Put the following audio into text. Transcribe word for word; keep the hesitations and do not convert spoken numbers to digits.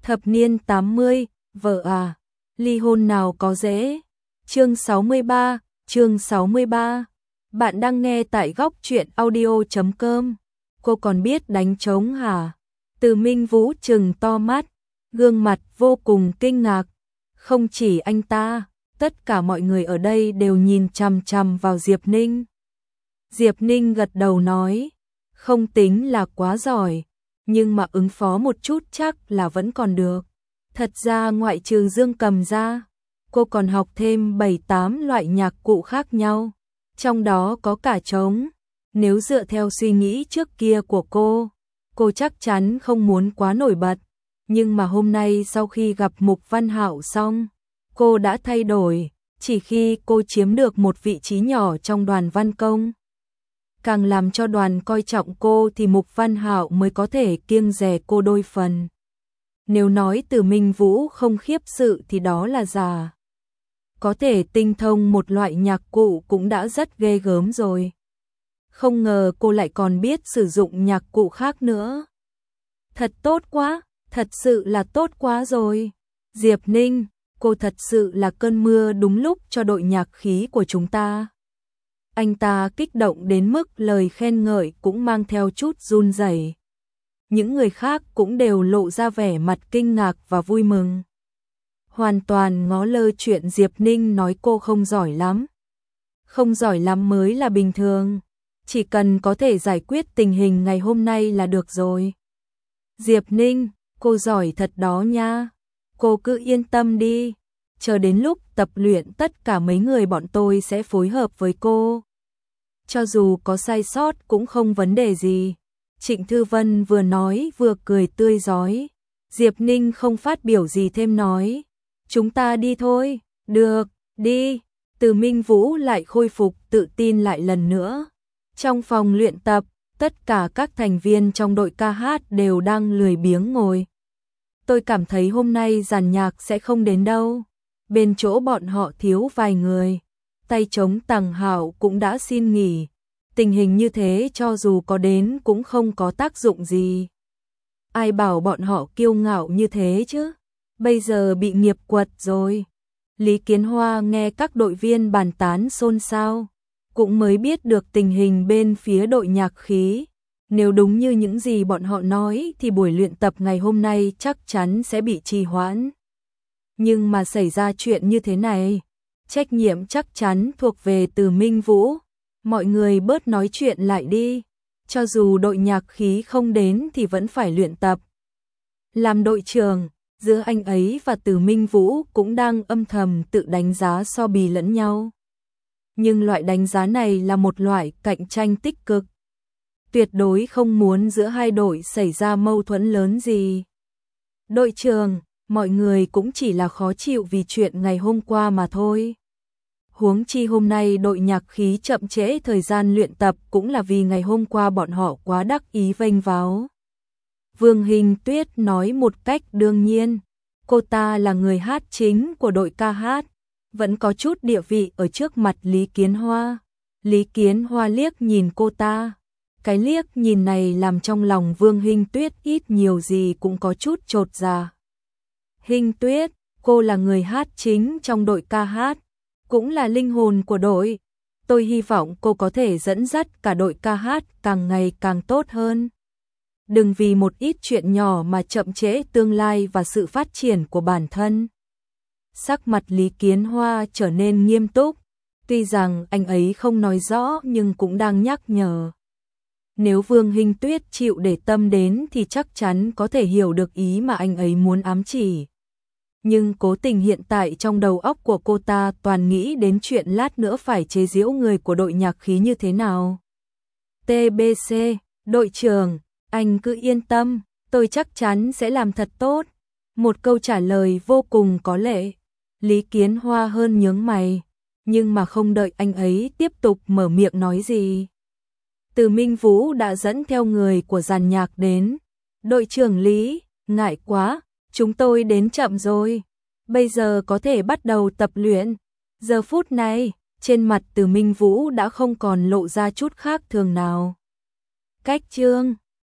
Thập niên tám mươi, vợ à, ly hôn nào có dễ. Chương sáu mươi ba, chương sáu mươi ba. Bạn đang nghe tại góc truyện audio chấm com. Cô còn biết đánh trống hả? Từ Minh Vũ trừng to mắt, gương mặt vô cùng kinh ngạc. Không chỉ anh ta, tất cả mọi người ở đây đều nhìn chằm chằm vào Diệp Ninh. Diệp Ninh gật đầu nói, không tính là quá giỏi, nhưng mà ứng phó một chút chắc là vẫn còn được. Thật ra ngoại trừ dương cầm ra, cô còn học thêm bảy tám loại nhạc cụ khác nhau, trong đó có cả trống. Nếu dựa theo suy nghĩ trước kia của cô, cô chắc chắn không muốn quá nổi bật. Nhưng mà hôm nay sau khi gặp Mục Văn Hạo xong, cô đã thay đổi, chỉ khi cô chiếm được một vị trí nhỏ trong đoàn văn công. Càng làm cho đoàn coi trọng cô thì Mục Văn Hạo mới có thể kiêng dè cô đôi phần. Nếu nói Từ Minh Vũ không khiếp sự thì đó là giả. Có thể tinh thông một loại nhạc cụ cũng đã rất ghê gớm rồi. Không ngờ cô lại còn biết sử dụng nhạc cụ khác nữa. Thật tốt quá, thật sự là tốt quá rồi. Diệp Ninh, cô thật sự là cơn mưa đúng lúc cho đội nhạc khí của chúng ta. Anh ta kích động đến mức lời khen ngợi cũng mang theo chút run rẩy. Những người khác cũng đều lộ ra vẻ mặt kinh ngạc và vui mừng. Hoàn toàn ngó lơ chuyện Diệp Ninh nói cô không giỏi lắm. Không giỏi lắm mới là bình thường. Chỉ cần có thể giải quyết tình hình ngày hôm nay là được rồi. Diệp Ninh, cô giỏi thật đó nha. Cô cứ yên tâm đi. Chờ đến lúc tập luyện tất cả mấy người bọn tôi sẽ phối hợp với cô. Cho dù có sai sót cũng không vấn đề gì. Trịnh Thư Vân vừa nói vừa cười tươi rói. Diệp Ninh không phát biểu gì thêm nói. Chúng ta đi thôi. Được, đi. Từ Minh Vũ lại khôi phục tự tin lại lần nữa. Trong phòng luyện tập, tất cả các thành viên trong đội ca hát đều đang lười biếng ngồi. Tôi cảm thấy hôm nay dàn nhạc sẽ không đến đâu. Bên chỗ bọn họ thiếu vài người. Tay trống Tằng Hạo cũng đã xin nghỉ. Tình hình như thế cho dù có đến cũng không có tác dụng gì. Ai bảo bọn họ kiêu ngạo như thế chứ? Bây giờ bị nghiệp quật rồi. Lý Kiến Hoa nghe các đội viên bàn tán xôn xao, cũng mới biết được tình hình bên phía đội nhạc khí. Nếu đúng như những gì bọn họ nói thì buổi luyện tập ngày hôm nay chắc chắn sẽ bị trì hoãn. Nhưng mà xảy ra chuyện như thế này, trách nhiệm chắc chắn thuộc về Từ Minh Vũ. Mọi người bớt nói chuyện lại đi. Cho dù đội nhạc khí không đến thì vẫn phải luyện tập. Làm đội trưởng, giữa anh ấy và Từ Minh Vũ cũng đang âm thầm tự đánh giá so bì lẫn nhau. Nhưng loại đánh giá này là một loại cạnh tranh tích cực. Tuyệt đối không muốn giữa hai đội xảy ra mâu thuẫn lớn gì. Đội trưởng, mọi người cũng chỉ là khó chịu vì chuyện ngày hôm qua mà thôi. Huống chi hôm nay đội nhạc khí chậm trễ thời gian luyện tập cũng là vì ngày hôm qua bọn họ quá đắc ý vênh váo. Vương Hình Tuyết nói một cách đương nhiên, cô ta là người hát chính của đội ca hát, vẫn có chút địa vị ở trước mặt Lý Kiến Hoa. Lý Kiến Hoa liếc nhìn cô ta, cái liếc nhìn này làm trong lòng Vương Hình Tuyết ít nhiều gì cũng có chút chột dạ. Hình Tuyết, cô là người hát chính trong đội ca hát, cũng là linh hồn của đội. Tôi hy vọng cô có thể dẫn dắt cả đội ca hát càng ngày càng tốt hơn. Đừng vì một ít chuyện nhỏ mà chậm trễ tương lai và sự phát triển của bản thân. Sắc mặt Lý Kiến Hoa trở nên nghiêm túc, tuy rằng anh ấy không nói rõ nhưng cũng đang nhắc nhở. Nếu Vương Hình Tuyết chịu để tâm đến thì chắc chắn có thể hiểu được ý mà anh ấy muốn ám chỉ. Nhưng cố tình hiện tại trong đầu óc của cô ta toàn nghĩ đến chuyện lát nữa phải chế giễu người của đội nhạc khí như thế nào. tê bê xê, đội trưởng, anh cứ yên tâm, tôi chắc chắn sẽ làm thật tốt. Một câu trả lời vô cùng có lệ. Lý Kiến Hoa hơn nhướng mày, nhưng mà không đợi anh ấy tiếp tục mở miệng nói gì. Từ Minh Vũ đã dẫn theo người của dàn nhạc đến. Đội trưởng Lý, ngại quá, chúng tôi đến chậm rồi. Bây giờ có thể bắt đầu tập luyện. Giờ phút này, trên mặt Từ Minh Vũ đã không còn lộ ra chút khác thường nào. Cách chương